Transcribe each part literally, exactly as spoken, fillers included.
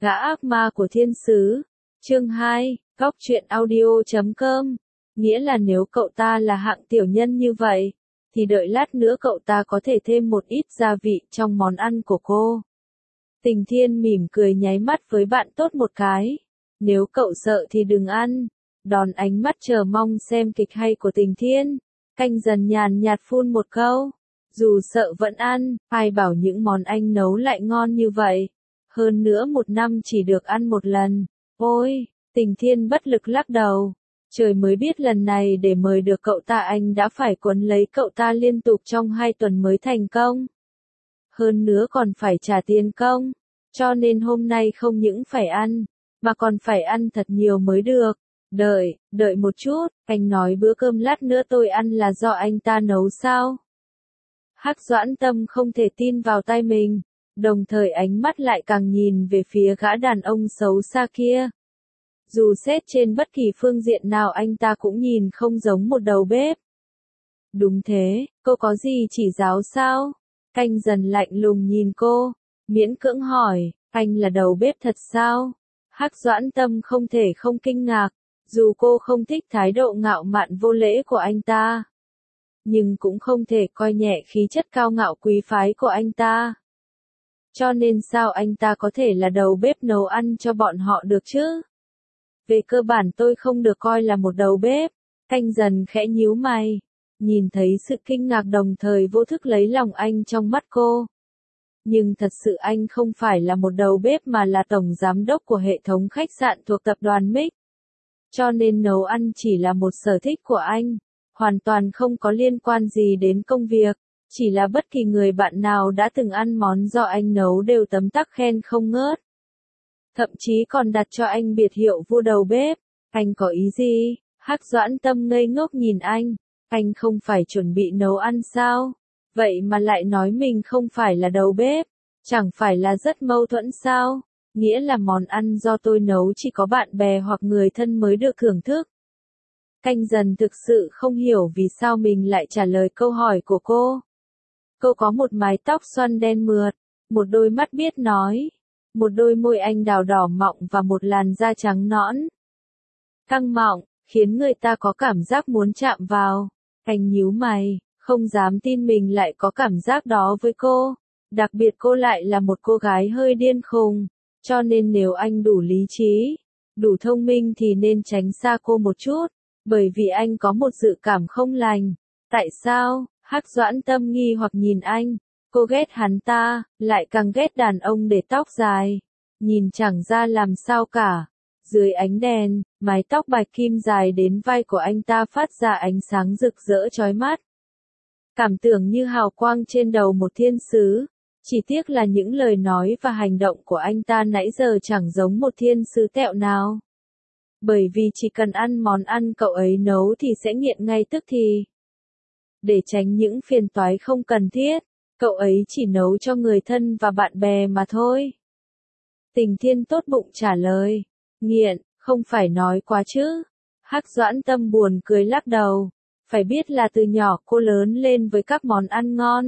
Gã ác ma của thiên sứ. Chương hai, góc truyện audio chấm com. Nghĩa là nếu cậu ta là hạng tiểu nhân như vậy, thì đợi lát nữa cậu ta có thể thêm một ít gia vị trong món ăn của cô. Tình Thiên mỉm cười nháy mắt với bạn tốt một cái. Nếu cậu sợ thì đừng ăn. Đón ánh mắt chờ mong xem kịch hay của Tình Thiên, Canh Dần nhàn nhạt phun một câu. Dù sợ vẫn ăn, ai bảo những món anh nấu lại ngon như vậy. Hơn nữa một năm chỉ được ăn một lần. Ôi, Tình Thiên bất lực lắc đầu. Trời mới biết lần này để mời được cậu ta anh đã phải quấn lấy cậu ta liên tục trong hai tuần mới thành công. Hơn nữa còn phải trả tiền công. Cho nên hôm nay không những phải ăn, mà còn phải ăn thật nhiều mới được. Đợi, đợi một chút, anh nói bữa cơm lát nữa tôi ăn là do anh ta nấu sao? Hắc Doãn Tâm không thể tin vào tai mình, đồng thời ánh mắt lại càng nhìn về phía gã đàn ông xấu xa kia. Dù xét trên bất kỳ phương diện nào anh ta cũng nhìn không giống một đầu bếp. Đúng thế, cô có gì chỉ giáo sao? Canh Dần lạnh lùng nhìn cô, miễn cưỡng hỏi, anh là đầu bếp thật sao? Hắc Doãn Tâm không thể không kinh ngạc, dù cô không thích thái độ ngạo mạn vô lễ của anh ta, nhưng cũng không thể coi nhẹ khí chất cao ngạo quý phái của anh ta. Cho nên sao anh ta có thể là đầu bếp nấu ăn cho bọn họ được chứ? Về cơ bản tôi không được coi là một đầu bếp. Canh Dần khẽ nhíu mày, nhìn thấy sự kinh ngạc đồng thời vô thức lấy lòng anh trong mắt cô. Nhưng thật sự anh không phải là một đầu bếp mà là tổng giám đốc của hệ thống khách sạn thuộc tập đoàn Mích. Cho nên nấu ăn chỉ là một sở thích của anh, hoàn toàn không có liên quan gì đến công việc. Chỉ là bất kỳ người bạn nào đã từng ăn món do anh nấu đều tấm tắc khen không ngớt. Thậm chí còn đặt cho anh biệt hiệu vua đầu bếp. Anh có ý gì? Hắc Doãn Tâm ngây ngốc nhìn anh. Anh không phải chuẩn bị nấu ăn sao? Vậy mà lại nói mình không phải là đầu bếp. Chẳng phải là rất mâu thuẫn sao? Nghĩa là món ăn do tôi nấu chỉ có bạn bè hoặc người thân mới được thưởng thức. Canh Dần thực sự không hiểu vì sao mình lại trả lời câu hỏi của cô. Cô có một mái tóc xoăn đen mượt, một đôi mắt biết nói, một đôi môi anh đào đỏ mọng và một làn da trắng nõn. Căng mọng, khiến người ta có cảm giác muốn chạm vào. Anh nhíu mày, không dám tin mình lại có cảm giác đó với cô. Đặc biệt cô lại là một cô gái hơi điên khùng. Cho nên nếu anh đủ lý trí, đủ thông minh thì nên tránh xa cô một chút. Bởi vì anh có một dự cảm không lành. Tại sao? Hắc Doãn Tâm nghi hoặc nhìn anh. Cô ghét hắn ta, lại càng ghét đàn ông để tóc dài. Nhìn chẳng ra làm sao cả. Dưới ánh đèn, mái tóc bạch kim dài đến vai của anh ta phát ra ánh sáng rực rỡ chói mắt. Cảm tưởng như hào quang trên đầu một thiên sứ. Chỉ tiếc là những lời nói và hành động của anh ta nãy giờ chẳng giống một thiên sứ tẹo nào. Bởi vì chỉ cần ăn món ăn cậu ấy nấu thì sẽ nghiện ngay tức thì. Để tránh những phiền toái không cần thiết, cậu ấy chỉ nấu cho người thân và bạn bè mà thôi. Tình Thiên tốt bụng trả lời, nghiện, không phải nói quá chứ. Hắc Doãn Tâm buồn cười lắc đầu, phải biết là từ nhỏ cô lớn lên với các món ăn ngon.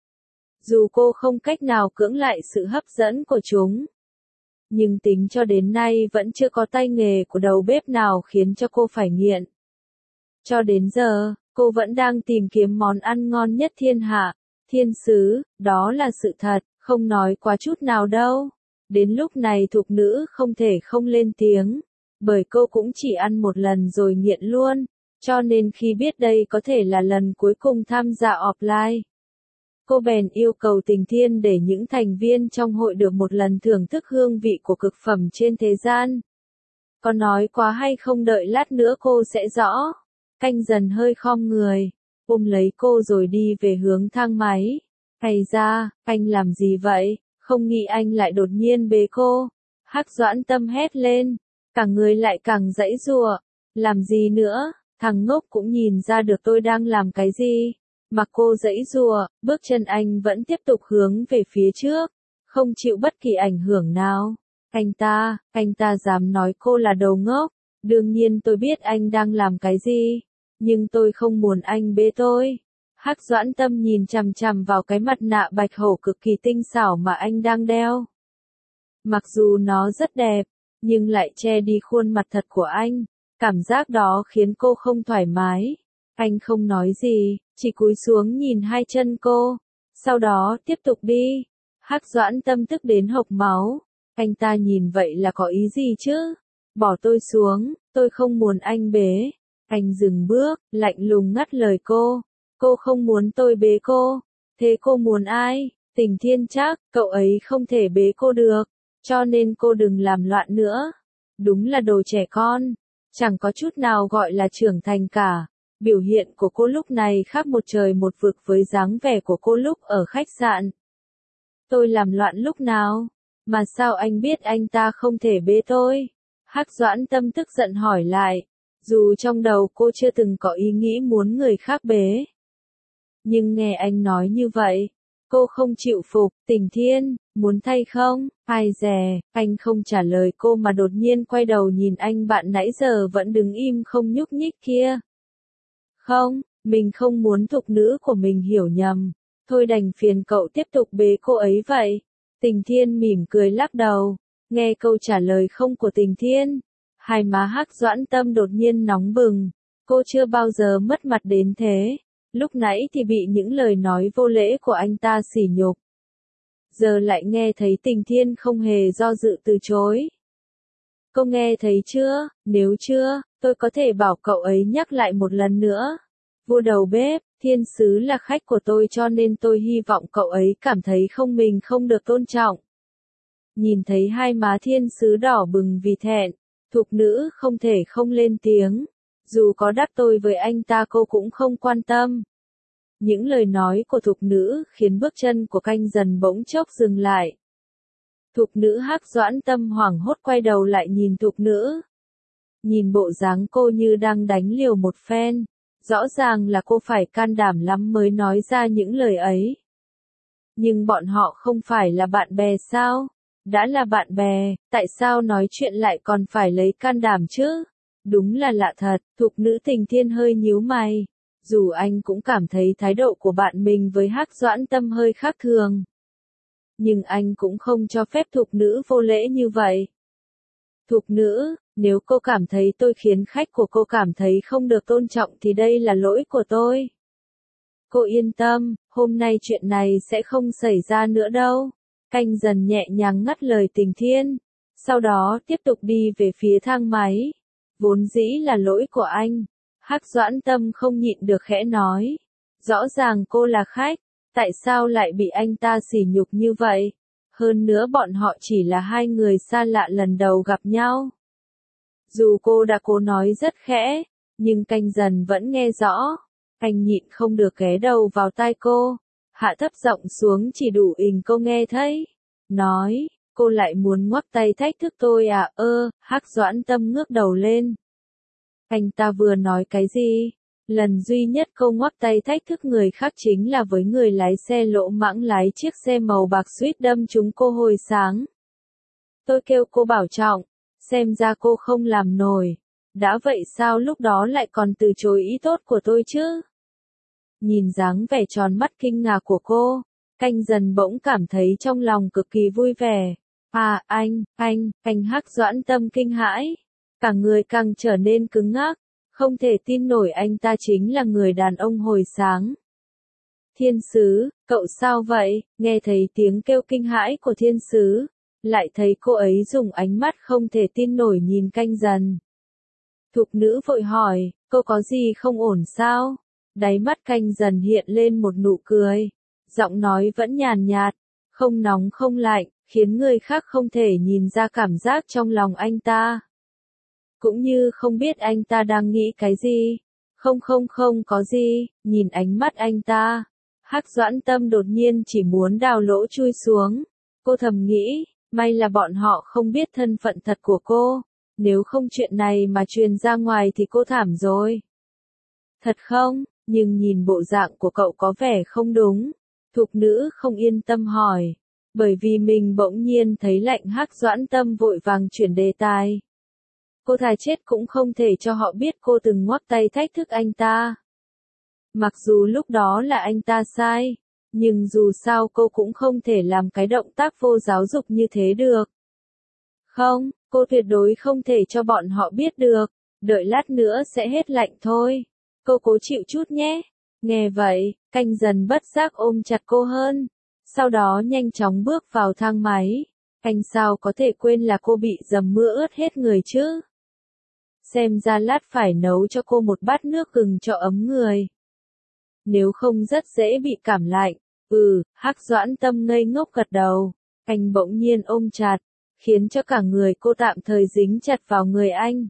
Dù cô không cách nào cưỡng lại sự hấp dẫn của chúng, nhưng tính cho đến nay vẫn chưa có tay nghề của đầu bếp nào khiến cho cô phải nghiện. Cho đến giờ, cô vẫn đang tìm kiếm món ăn ngon nhất thiên hạ, thiên sứ, đó là sự thật, không nói quá chút nào đâu. Đến lúc này thục nữ không thể không lên tiếng, bởi cô cũng chỉ ăn một lần rồi nghiện luôn, cho nên khi biết đây có thể là lần cuối cùng tham gia offline, cô bèn yêu cầu Tình Thiên để những thành viên trong hội được một lần thưởng thức hương vị của cực phẩm trên thế gian. Có nói quá hay không đợi lát nữa cô sẽ rõ. Canh Dần hơi khom người, ôm lấy cô rồi đi về hướng thang máy. Hay ra, anh làm gì vậy? Không nghĩ anh lại đột nhiên bế cô. Hắc Doãn Tâm hét lên, cả người lại càng giãy giụa. Làm gì nữa? Thằng ngốc cũng nhìn ra được tôi đang làm cái gì. Mặc cô giãy giụa, bước chân anh vẫn tiếp tục hướng về phía trước, không chịu bất kỳ ảnh hưởng nào. Anh ta, anh ta dám nói cô là đầu ngốc. Đương nhiên tôi biết anh đang làm cái gì, nhưng tôi không muốn anh bế tôi. Hắc Doãn Tâm nhìn chằm chằm vào cái mặt nạ bạch hổ cực kỳ tinh xảo mà anh đang đeo. Mặc dù nó rất đẹp, nhưng lại che đi khuôn mặt thật của anh. Cảm giác đó khiến cô không thoải mái. Anh không nói gì, chỉ cúi xuống nhìn hai chân cô. Sau đó tiếp tục đi. Hắc Doãn Tâm tức đến hộc máu. Anh ta nhìn vậy là có ý gì chứ? Bỏ tôi xuống, tôi không muốn anh bế. Anh dừng bước, lạnh lùng ngắt lời cô. Cô không muốn tôi bế cô. Thế cô muốn ai? Tình Thiên chắc, cậu ấy không thể bế cô được. Cho nên cô đừng làm loạn nữa. Đúng là đồ trẻ con. Chẳng có chút nào gọi là trưởng thành cả. Biểu hiện của cô lúc này khác một trời một vực với dáng vẻ của cô lúc ở khách sạn. Tôi làm loạn lúc nào? Mà sao anh biết anh ta không thể bế tôi? Hắc Doãn Tâm tức giận hỏi lại. Dù trong đầu cô chưa từng có ý nghĩ muốn người khác bế. Nhưng nghe anh nói như vậy, cô không chịu phục. Tình Thiên, muốn thay không? Ai dè, anh không trả lời cô mà đột nhiên quay đầu nhìn anh bạn nãy giờ vẫn đứng im không nhúc nhích kia. Không, mình không muốn thục nữ của mình hiểu nhầm. Thôi đành phiền cậu tiếp tục bế cô ấy vậy. Tình Thiên mỉm cười lắc đầu. Nghe câu trả lời không của Tình Thiên, hai má Hắc Doãn Tâm đột nhiên nóng bừng. Cô chưa bao giờ mất mặt đến thế. Lúc nãy thì bị những lời nói vô lễ của anh ta sỉ nhục. Giờ lại nghe thấy Tình Thiên không hề do dự từ chối. Cô nghe thấy chưa? Nếu chưa, tôi có thể bảo cậu ấy nhắc lại một lần nữa. Vua đầu bếp, Thiên Sứ là khách của tôi cho nên tôi hy vọng cậu ấy cảm thấy không mình không được tôn trọng. Nhìn thấy hai má Thiên Sứ đỏ bừng vì thẹn, thục nữ không thể không lên tiếng. Dù có đắc tội với anh ta cô cũng không quan tâm. Những lời nói của thục nữ khiến bước chân của Canh Dần bỗng chốc dừng lại. Thục nữ Hắc Doãn Tâm hoảng hốt quay đầu lại nhìn thục nữ. Nhìn bộ dáng cô như đang đánh liều một phen. Rõ ràng là cô phải can đảm lắm mới nói ra những lời ấy. Nhưng bọn họ không phải là bạn bè sao? Đã là bạn bè, tại sao nói chuyện lại còn phải lấy can đảm chứ? Đúng là lạ thật, thục nữ Tình Thiên hơi nhíu mày. Dù anh cũng cảm thấy thái độ của bạn mình với Hắc Doãn Tâm hơi khác thường. Nhưng anh cũng không cho phép thục nữ vô lễ như vậy. Thục nữ, nếu cô cảm thấy tôi khiến khách của cô cảm thấy không được tôn trọng thì đây là lỗi của tôi. Cô yên tâm, hôm nay chuyện này sẽ không xảy ra nữa đâu. Canh Dần nhẹ nhàng ngắt lời Tình Thiên. Sau đó tiếp tục đi về phía thang máy. Vốn dĩ là lỗi của anh. Hắc Doãn Tâm không nhịn được khẽ nói. Rõ ràng cô là khách. Tại sao lại bị anh ta sỉ nhục như vậy? Hơn nữa bọn họ chỉ là hai người xa lạ lần đầu gặp nhau. Dù cô đã cố nói rất khẽ, nhưng Canh Dần vẫn nghe rõ. Anh nhịn không được ghé đầu vào tai cô. Hạ thấp giọng xuống chỉ đủ ình cô nghe thấy. Nói, cô lại muốn ngoắc tay thách thức tôi à? Ơ, Hắc Doãn Tâm ngước đầu lên. Anh ta vừa nói cái gì? Lần duy nhất cô ngoắc tay thách thức người khác chính là với người lái xe lỗ mãng lái chiếc xe màu bạc suýt đâm trúng cô hồi sáng. Tôi kêu cô bảo trọng, xem ra cô không làm nổi. Đã vậy sao lúc đó lại còn từ chối ý tốt của tôi chứ? Nhìn dáng vẻ tròn mắt kinh ngạc của cô, Canh Dần bỗng cảm thấy trong lòng cực kỳ vui vẻ. À, anh, anh, anh Hắc Doãn Tâm kinh hãi. Cả người càng trở nên cứng ngắc. Không thể tin nổi anh ta chính là người đàn ông hồi sáng. Thiên Sứ, cậu sao vậy? Nghe thấy tiếng kêu kinh hãi của Thiên Sứ. Lại thấy cô ấy dùng ánh mắt không thể tin nổi nhìn Canh Dần. Thục nữ vội hỏi, cô có gì không ổn sao? Đáy mắt Canh Dần hiện lên một nụ cười. Giọng nói vẫn nhàn nhạt, không nóng không lạnh, khiến người khác không thể nhìn ra cảm giác trong lòng anh ta. Cũng như không biết anh ta đang nghĩ cái gì. Không không không có gì, nhìn ánh mắt anh ta. Hắc Doãn Tâm đột nhiên chỉ muốn đào lỗ chui xuống. Cô thầm nghĩ, may là bọn họ không biết thân phận thật của cô. Nếu không chuyện này mà truyền ra ngoài thì cô thảm rồi. Thật không, nhưng nhìn bộ dạng của cậu có vẻ không đúng. Thục nữ không yên tâm hỏi. Bởi vì mình bỗng nhiên thấy lạnh. Hắc Doãn Tâm vội vàng chuyển đề tài. Cô thà chết cũng không thể cho họ biết cô từng ngoắc tay thách thức anh ta. Mặc dù lúc đó là anh ta sai, nhưng dù sao cô cũng không thể làm cái động tác vô giáo dục như thế được. Không, cô tuyệt đối không thể cho bọn họ biết được, đợi lát nữa sẽ hết lạnh thôi. Cô cố chịu chút nhé. Nghe vậy, Canh dần bất giác ôm chặt cô hơn, sau đó nhanh chóng bước vào thang máy. Anh sao có thể quên là cô bị dầm mưa ướt hết người chứ? Xem ra lát phải nấu cho cô một bát nước gừng cho ấm người. Nếu không rất dễ bị cảm lạnh. Ừ, Hắc Doãn Tâm ngây ngốc gật đầu. Anh bỗng nhiên ôm chặt, khiến cho cả người cô tạm thời dính chặt vào người anh.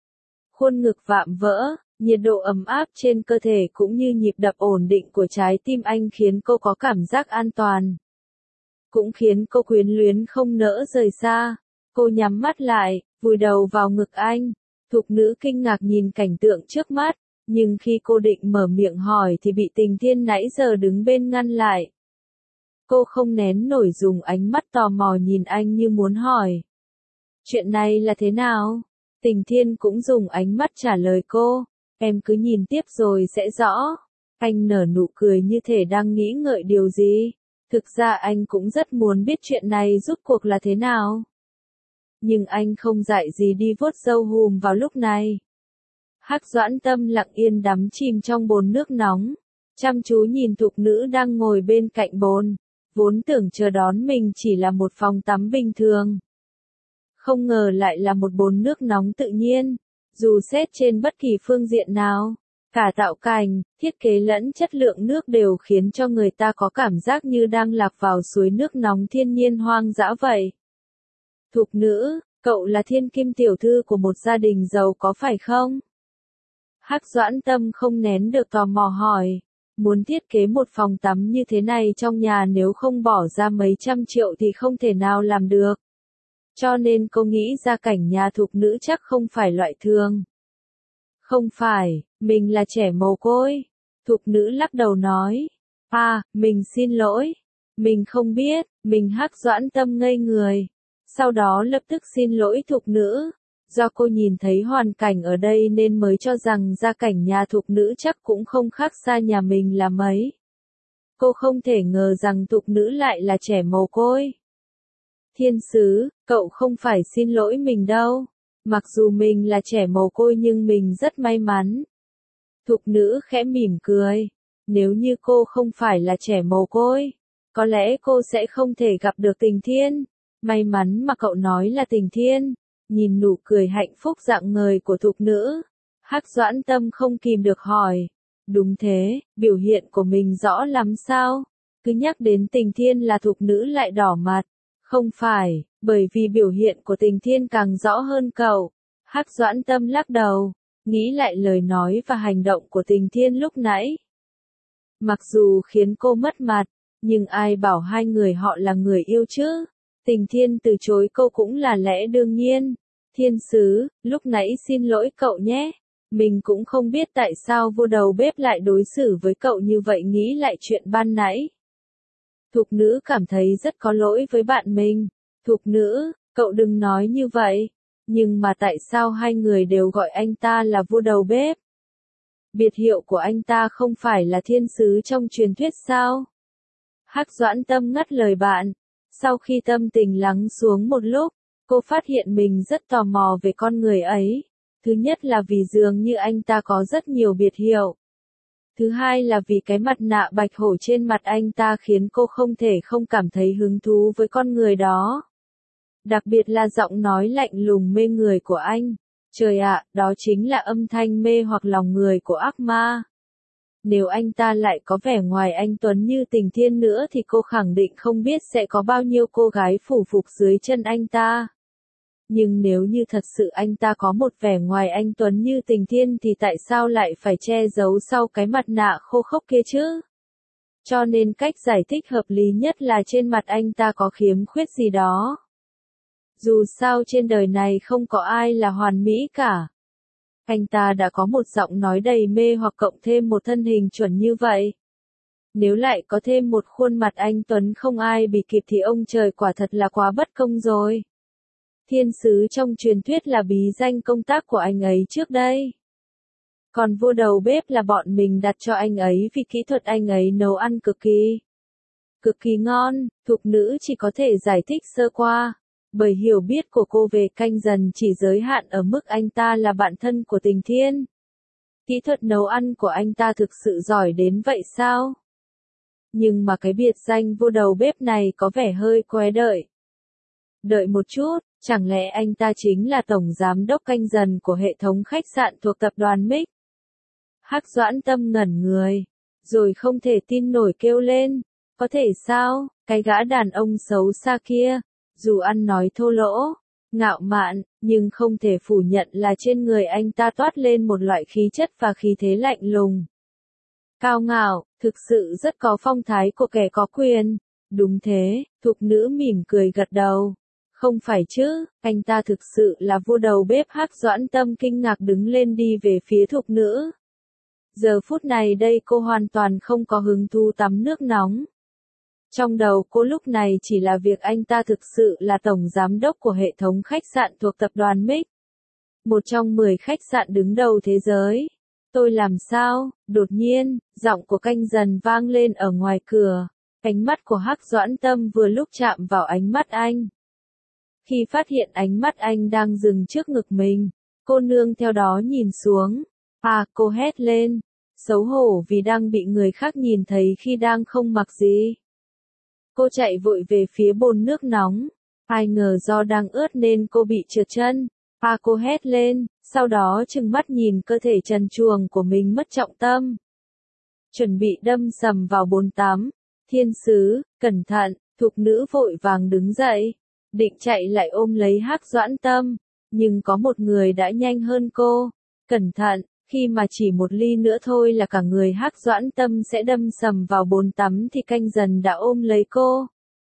Khuôn ngực vạm vỡ, nhiệt độ ấm áp trên cơ thể cũng như nhịp đập ổn định của trái tim anh khiến cô có cảm giác an toàn. Cũng khiến cô quyến luyến không nỡ rời xa. Cô nhắm mắt lại, vùi đầu vào ngực anh. Thục nữ kinh ngạc nhìn cảnh tượng trước mắt, nhưng khi cô định mở miệng hỏi thì bị Tình Thiên nãy giờ đứng bên ngăn lại. Cô không nén nổi dùng ánh mắt tò mò nhìn anh như muốn hỏi. Chuyện này là thế nào? Tình Thiên cũng dùng ánh mắt trả lời cô. Em cứ nhìn tiếp rồi sẽ rõ. Anh nở nụ cười như thể đang nghĩ ngợi điều gì. Thực ra anh cũng rất muốn biết chuyện này rốt cuộc là thế nào. Nhưng anh không dạy gì đi vuốt râu hùm vào lúc này. Hắc Doãn Tâm lặng yên đắm chìm trong bồn nước nóng, chăm chú nhìn thục nữ đang ngồi bên cạnh bồn, vốn tưởng chờ đón mình chỉ là một phòng tắm bình thường. Không ngờ lại là một bồn nước nóng tự nhiên, dù xét trên bất kỳ phương diện nào, cả tạo cảnh, thiết kế lẫn chất lượng nước đều khiến cho người ta có cảm giác như đang lạc vào suối nước nóng thiên nhiên hoang dã vậy. Thục nữ, cậu là thiên kim tiểu thư của một gia đình giàu có phải không? Hắc Doãn Tâm không nén được tò mò hỏi, muốn thiết kế một phòng tắm như thế này trong nhà nếu không bỏ ra mấy trăm triệu thì không thể nào làm được. Cho nên cô nghĩ gia cảnh nhà thục nữ chắc không phải loại thường. Không phải, mình là trẻ mồ côi. Thục nữ lắc đầu nói, à, mình xin lỗi. Mình không biết, mình Hắc Doãn Tâm ngây người. Sau đó lập tức xin lỗi thục nữ. Do cô nhìn thấy hoàn cảnh ở đây nên mới cho rằng gia cảnh nhà thục nữ chắc cũng không khác xa nhà mình là mấy. Cô không thể ngờ rằng thục nữ lại là trẻ mồ côi. Thiên sứ, cậu không phải xin lỗi mình đâu. Mặc dù mình là trẻ mồ côi nhưng mình rất may mắn. Thục nữ khẽ mỉm cười. Nếu như cô không phải là trẻ mồ côi, có lẽ cô sẽ không thể gặp được Tình Thiên. May mắn mà cậu nói là Tình Thiên. Nhìn nụ cười hạnh phúc rạng ngời của thục nữ, Hắc Doãn Tâm không kìm được hỏi. Đúng thế, biểu hiện của mình rõ lắm sao? Cứ nhắc đến Tình Thiên là thục nữ lại đỏ mặt. Không phải, bởi vì biểu hiện của Tình Thiên càng rõ hơn cậu. Hắc Doãn Tâm lắc đầu, nghĩ lại lời nói và hành động của Tình Thiên lúc nãy. Mặc dù khiến cô mất mặt, nhưng ai bảo hai người họ là người yêu chứ? Tình Thiên từ chối cô cũng là lẽ đương nhiên. Thiên sứ, lúc nãy xin lỗi cậu nhé. Mình cũng không biết tại sao vua đầu bếp lại đối xử với cậu như vậy, nghĩ lại chuyện ban nãy. Thục nữ cảm thấy rất có lỗi với bạn mình. Thục nữ, cậu đừng nói như vậy. Nhưng mà tại sao hai người đều gọi anh ta là vua đầu bếp? Biệt hiệu của anh ta không phải là thiên sứ trong truyền thuyết sao? Hắc Doãn Tâm ngắt lời bạn. Sau khi tâm tình lắng xuống một lúc, cô phát hiện mình rất tò mò về con người ấy. Thứ nhất là vì dường như anh ta có rất nhiều biệt hiệu. Thứ hai là vì cái mặt nạ bạch hổ trên mặt anh ta khiến cô không thể không cảm thấy hứng thú với con người đó. Đặc biệt là giọng nói lạnh lùng mê người của anh. Trời ạ, đó chính là âm thanh mê hoặc lòng người của ác ma. Nếu anh ta lại có vẻ ngoài anh tuấn như Tình Thiên nữa thì cô khẳng định không biết sẽ có bao nhiêu cô gái phủ phục dưới chân anh ta. Nhưng nếu như thật sự anh ta có một vẻ ngoài anh tuấn như Tình Thiên thì tại sao lại phải che giấu sau cái mặt nạ khô khốc kia chứ? Cho nên cách giải thích hợp lý nhất là trên mặt anh ta có khiếm khuyết gì đó. Dù sao trên đời này không có ai là hoàn mỹ cả. Anh ta đã có một giọng nói đầy mê hoặc cộng thêm một thân hình chuẩn như vậy. Nếu lại có thêm một khuôn mặt anh tuấn không ai bị kịp thì ông trời quả thật là quá bất công rồi. Thiên sứ trong truyền thuyết là bí danh công tác của anh ấy trước đây. Còn vua đầu bếp là bọn mình đặt cho anh ấy vì kỹ thuật anh ấy nấu ăn cực kỳ, cực kỳ ngon. Thục nữ chỉ có thể giải thích sơ qua. Bởi hiểu biết của cô về Canh Dần chỉ giới hạn ở mức anh ta là bạn thân của Tình Thiên. Kỹ thuật nấu ăn của anh ta thực sự giỏi đến vậy sao? Nhưng mà cái biệt danh vô đầu bếp này có vẻ hơi quái đợi. Đợi một chút, chẳng lẽ anh ta chính là tổng giám đốc Canh Dần của hệ thống khách sạn thuộc tập đoàn Mích? Hắc Doãn Tâm ngẩn người, rồi không thể tin nổi kêu lên, có thể sao, cái gã đàn ông xấu xa kia, dù ăn nói thô lỗ, ngạo mạn, nhưng không thể phủ nhận là trên người anh ta toát lên một loại khí chất và khí thế lạnh lùng. Cao ngạo, thực sự rất có phong thái của kẻ có quyền. Đúng thế, thục nữ mỉm cười gật đầu. Không phải chứ, anh ta thực sự là vua đầu bếp. Hắc Doãn Tâm kinh ngạc đứng lên đi về phía thục nữ. Giờ phút này đây cô hoàn toàn không có hứng thú tắm nước nóng. Trong đầu cô lúc này chỉ là việc anh ta thực sự là tổng giám đốc của hệ thống khách sạn thuộc tập đoàn Mích. Một trong mười khách sạn đứng đầu thế giới. Tôi làm sao? Đột nhiên, giọng của Canh Dần vang lên ở ngoài cửa. Ánh mắt của Hắc Doãn Tâm vừa lúc chạm vào ánh mắt anh. Khi phát hiện ánh mắt anh đang dừng trước ngực mình, cô nương theo đó nhìn xuống. À, cô hét lên. Xấu hổ vì đang bị người khác nhìn thấy khi đang không mặc gì. Cô chạy vội về phía bồn nước nóng. Ai ngờ do đang ướt nên cô bị trượt chân. À, cô hét lên, sau đó trừng mắt nhìn cơ thể trần truồng của mình mất trọng tâm. Chuẩn bị đâm sầm vào bồn tắm. Thiên sứ, cẩn thận, thục nữ vội vàng đứng dậy. Định chạy lại ôm lấy Hắc Doãn Tâm. Nhưng có một người đã nhanh hơn cô. Cẩn thận, khi mà chỉ một ly nữa thôi là cả người Hắc Doãn Tâm sẽ đâm sầm vào bồn tắm thì Canh Dần đã ôm lấy cô.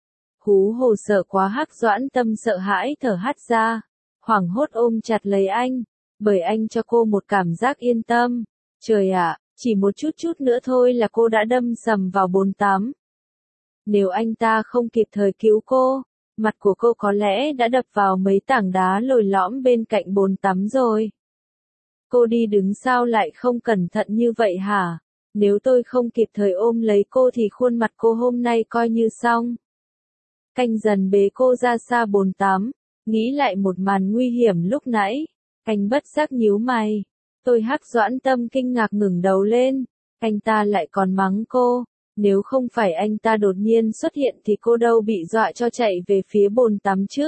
Hú hồ sợ quá, Hắc Doãn Tâm sợ hãi thở hắt ra. Hoảng hốt ôm chặt lấy anh, bởi anh cho cô một cảm giác yên tâm. Trời ạ, chỉ một chút chút nữa thôi là cô đã đâm sầm vào bồn tắm. Nếu anh ta không kịp thời cứu cô, mặt của cô có lẽ đã đập vào mấy tảng đá lồi lõm bên cạnh bồn tắm rồi. Cô đi đứng sao lại không cẩn thận như vậy hả? Nếu tôi không kịp thời ôm lấy cô thì khuôn mặt cô hôm nay coi như xong. Canh Dần bế cô ra xa bồn tắm. Nghĩ lại một màn nguy hiểm lúc nãy, anh bất giác nhíu mày. Tôi Hắc Doãn Tâm kinh ngạc ngẩng đầu lên, anh ta lại còn mắng cô, nếu không phải anh ta đột nhiên xuất hiện thì cô đâu bị dọa cho chạy về phía bồn tắm chứ.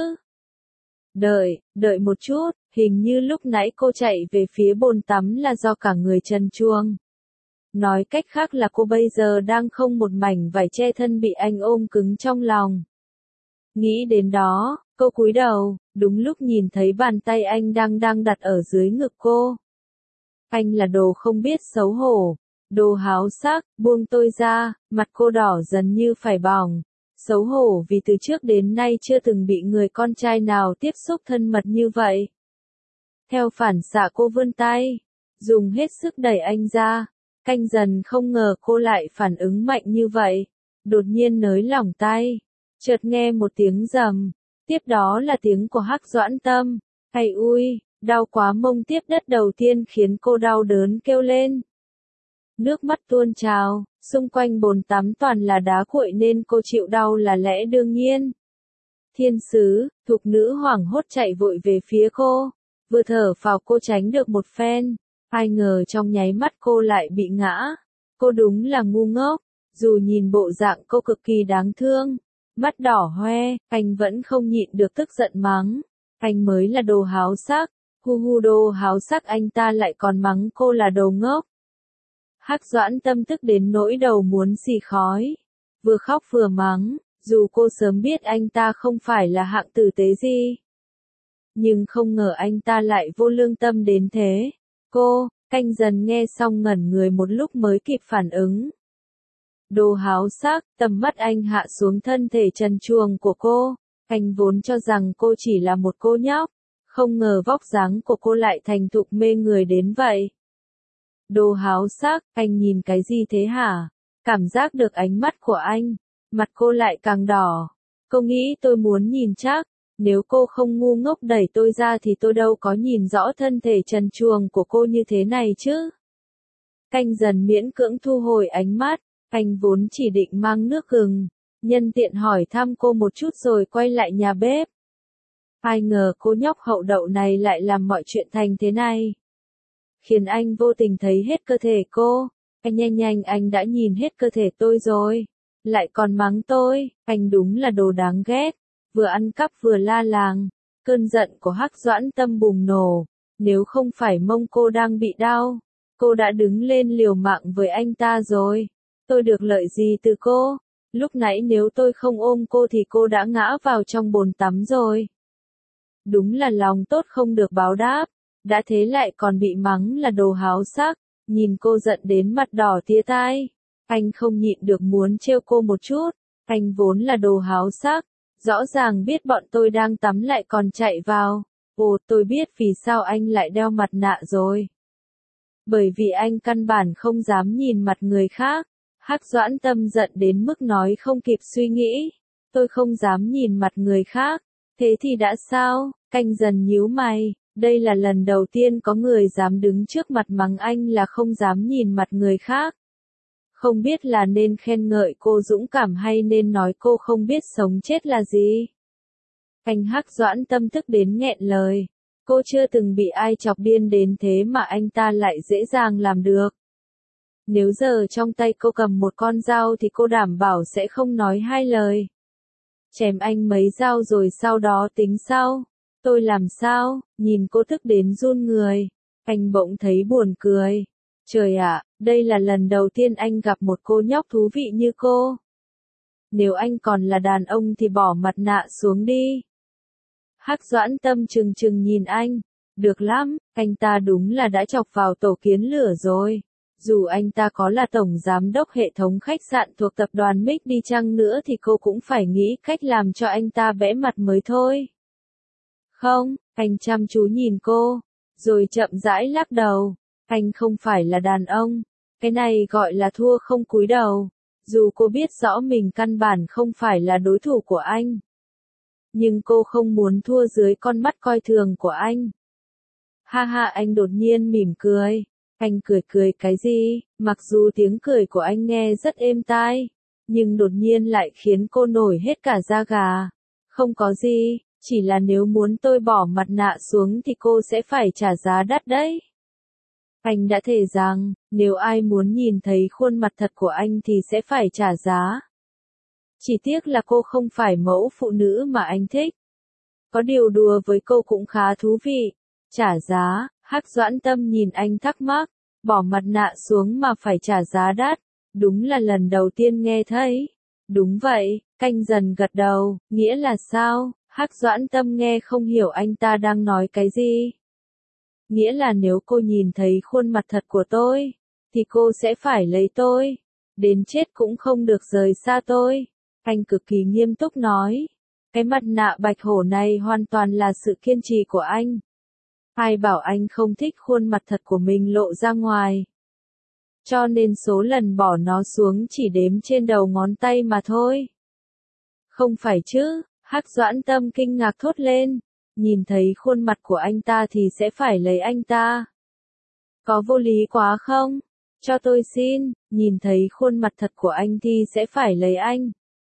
Đợi, đợi một chút, hình như lúc nãy cô chạy về phía bồn tắm là do cả người trần truồng. Nói cách khác là cô bây giờ đang không một mảnh vải che thân bị anh ôm cứng trong lòng. Nghĩ đến đó, cô cúi đầu, đúng lúc nhìn thấy bàn tay anh đang đang đặt ở dưới ngực cô. Anh là đồ không biết xấu hổ, đồ háo sắc, buông tôi ra, mặt cô đỏ dần như phải bỏng. Xấu hổ vì từ trước đến nay chưa từng bị người con trai nào tiếp xúc thân mật như vậy. Theo phản xạ cô vươn tay, dùng hết sức đẩy anh ra. Canh Dần không ngờ cô lại phản ứng mạnh như vậy. Đột nhiên nới lỏng tay. Chợt nghe một tiếng rầm, tiếp đó là tiếng của Hắc Doãn Tâm. Hay ui, đau quá, mông tiếp đất đầu tiên khiến cô đau đớn kêu lên. Nước mắt tuôn trào, xung quanh bồn tắm toàn là đá cuội nên cô chịu đau là lẽ đương nhiên. Thiên sứ, thục nữ hoảng hốt chạy vội về phía cô, vừa thở phào cô tránh được một phen, ai ngờ trong nháy mắt cô lại bị ngã. Cô đúng là ngu ngốc, dù nhìn bộ dạng cô cực kỳ đáng thương. Mắt đỏ hoe, anh vẫn không nhịn được tức giận mắng. Anh mới là đồ háo sắc, hu hu đồ háo sắc, anh ta lại còn mắng cô là đồ ngốc. Hắc Doãn Tâm tức đến nỗi đầu muốn xì khói. Vừa khóc vừa mắng, dù cô sớm biết anh ta không phải là hạng tử tế gì. Nhưng không ngờ anh ta lại vô lương tâm đến thế. Cô, Canh Dần nghe xong ngẩn người một lúc mới kịp phản ứng. Đồ háo sắc, tầm mắt anh hạ xuống thân thể trần truồng của cô. Anh vốn cho rằng cô chỉ là một cô nhóc, không ngờ vóc dáng của cô lại thành thục mê người đến vậy. Đồ háo sắc, anh nhìn cái gì thế hả? Cảm giác được ánh mắt của anh, mặt cô lại càng đỏ. Cô nghĩ tôi muốn nhìn chắc, nếu cô không ngu ngốc đẩy tôi ra thì tôi đâu có nhìn rõ thân thể trần truồng của cô như thế này chứ. Canh Dần miễn cưỡng thu hồi ánh mắt. Anh vốn chỉ định mang nước gừng, nhân tiện hỏi thăm cô một chút rồi quay lại nhà bếp. Ai ngờ cô nhóc hậu đậu này lại làm mọi chuyện thành thế này. Khiến anh vô tình thấy hết cơ thể cô. Anh nhanh nhanh anh đã nhìn hết cơ thể tôi rồi. Lại còn mắng tôi, anh đúng là đồ đáng ghét. Vừa ăn cắp vừa la làng. Cơn giận của Hắc Doãn Tâm bùng nổ. Nếu không phải mông cô đang bị đau, cô đã đứng lên liều mạng với anh ta rồi. Tôi được lợi gì từ cô? Lúc nãy nếu tôi không ôm cô thì cô đã ngã vào trong bồn tắm rồi. Đúng là lòng tốt không được báo đáp. Đã thế lại còn bị mắng là đồ háo sắc. Nhìn cô giận đến mặt đỏ tía tai. Anh không nhịn được muốn trêu cô một chút. Anh vốn là đồ háo sắc. Rõ ràng biết bọn tôi đang tắm lại còn chạy vào. Ồ, tôi biết vì sao anh lại đeo mặt nạ rồi. Bởi vì anh căn bản không dám nhìn mặt người khác. Hắc Doãn Tâm giận đến mức nói không kịp suy nghĩ. Tôi không dám nhìn mặt người khác. Thế thì đã sao? Canh dần nhíu mày. Đây là lần đầu tiên có người dám đứng trước mặt mắng anh là không dám nhìn mặt người khác. Không biết là nên khen ngợi cô dũng cảm hay nên nói cô không biết sống chết là gì. Anh Hắc Doãn Tâm tức đến nghẹn lời. Cô chưa từng bị ai chọc điên đến thế mà anh ta lại dễ dàng làm được. Nếu giờ trong tay cô cầm một con dao thì cô đảm bảo sẽ không nói hai lời. Chém anh mấy dao rồi sau đó tính sau. Tôi làm sao? Nhìn cô tức đến run người. Anh bỗng thấy buồn cười. Trời ạ, đây là lần đầu tiên anh gặp một cô nhóc thú vị như cô. Nếu anh còn là đàn ông thì bỏ mặt nạ xuống đi. Hắc Doãn Tâm trừng trừng nhìn anh. Được lắm, anh ta đúng là đã chọc vào tổ kiến lửa rồi. Dù anh ta có là tổng giám đốc hệ thống khách sạn thuộc tập đoàn Mick đi chăng nữa thì cô cũng phải nghĩ cách làm cho anh ta bẽ mặt mới thôi. Không, anh chăm chú nhìn cô, rồi chậm rãi lắc đầu. Anh không phải là đàn ông. Cái này gọi là thua không cúi đầu. Dù cô biết rõ mình căn bản không phải là đối thủ của anh. Nhưng cô không muốn thua dưới con mắt coi thường của anh. Ha ha, anh đột nhiên mỉm cười. Anh cười cười cái gì? Mặc dù tiếng cười của anh nghe rất êm tai, nhưng đột nhiên lại khiến cô nổi hết cả da gà. Không có gì, chỉ là nếu muốn tôi bỏ mặt nạ xuống thì cô sẽ phải trả giá đắt đấy. Anh đã thề rằng, nếu ai muốn nhìn thấy khuôn mặt thật của anh thì sẽ phải trả giá. Chỉ tiếc là cô không phải mẫu phụ nữ mà anh thích. Có điều đùa với cô cũng khá thú vị. Trả giá, Hắc Doãn Tâm nhìn anh thắc mắc, bỏ mặt nạ xuống mà phải trả giá đắt. Đúng là lần đầu tiên nghe thấy. Đúng vậy, Canh dần gật đầu, nghĩa là sao? Hắc Doãn Tâm nghe không hiểu anh ta đang nói cái gì. Nghĩa là nếu cô nhìn thấy khuôn mặt thật của tôi, thì cô sẽ phải lấy tôi. Đến chết cũng không được rời xa tôi. Anh cực kỳ nghiêm túc nói. Cái mặt nạ bạch hổ này hoàn toàn là sự kiên trì của anh. Ai bảo anh không thích khuôn mặt thật của mình lộ ra ngoài. Cho nên số lần bỏ nó xuống chỉ đếm trên đầu ngón tay mà thôi. Không phải chứ, Hắc Doãn Tâm kinh ngạc thốt lên. Nhìn thấy khuôn mặt của anh ta thì sẽ phải lấy anh ta. Có vô lý quá không? Cho tôi xin, nhìn thấy khuôn mặt thật của anh thì sẽ phải lấy anh.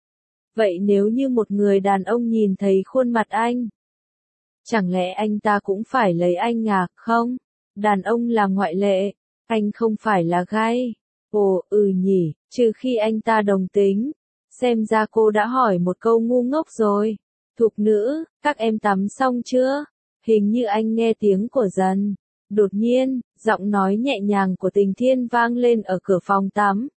Vậy nếu như một người đàn ông nhìn thấy khuôn mặt anh, chẳng lẽ anh ta cũng phải lấy anh à? Không, đàn ông là ngoại lệ, anh không phải là gay. Ồ, ừ nhỉ, trừ khi anh ta đồng tính. Xem ra cô đã hỏi một câu ngu ngốc rồi. Thục nữ, các em tắm xong chưa? Hình như anh nghe tiếng của Dần. Đột nhiên, giọng nói nhẹ nhàng của Tình Thiên vang lên ở cửa phòng tắm.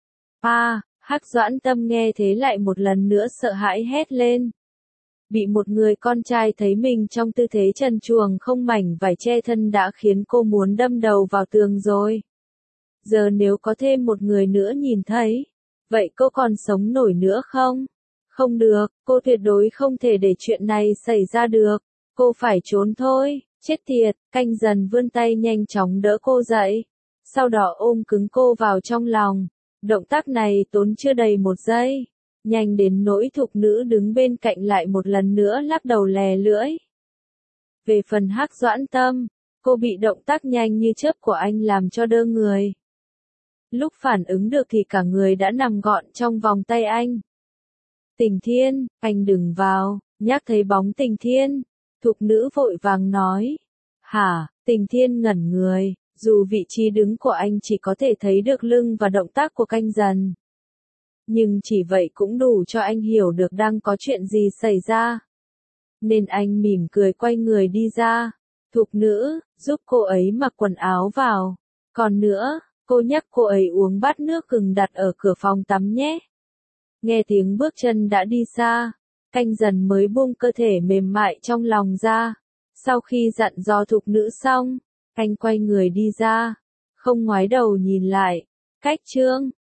À, Hắc Doãn Tâm nghe thế lại một lần nữa sợ hãi hét lên. Bị một người con trai thấy mình trong tư thế trần truồng không mảnh vải che thân đã khiến cô muốn đâm đầu vào tường rồi. Giờ nếu có thêm một người nữa nhìn thấy, vậy cô còn sống nổi nữa không? Không được, cô tuyệt đối không thể để chuyện này xảy ra được. Cô phải trốn thôi, chết tiệt. Canh dần vươn tay nhanh chóng đỡ cô dậy. Sau đó ôm cứng cô vào trong lòng. Động tác này tốn chưa đầy một giây. Nhanh đến nỗi thục nữ đứng bên cạnh lại một lần nữa lắc đầu lè lưỡi. Về phần Hắc Doãn Tâm, cô bị động tác nhanh như chớp của anh làm cho đơ người. Lúc phản ứng được thì cả người đã nằm gọn trong vòng tay anh. Tình Thiên, anh đừng vào, nhắc thấy bóng Tình Thiên, Thục nữ vội vàng nói. Hả, Tình Thiên ngẩn người, dù vị trí đứng của anh chỉ có thể thấy được lưng và động tác của Canh Dần. Nhưng chỉ vậy cũng đủ cho anh hiểu được đang có chuyện gì xảy ra. Nên anh mỉm cười quay người đi ra. Thục nữ, giúp cô ấy mặc quần áo vào. Còn nữa, cô nhắc cô ấy uống bát nước gừng đặt ở cửa phòng tắm nhé. Nghe tiếng bước chân đã đi xa, Canh Dần mới buông cơ thể mềm mại trong lòng ra. Sau khi dặn dò thục nữ xong, anh quay người đi ra, không ngoái đầu nhìn lại. Cách chương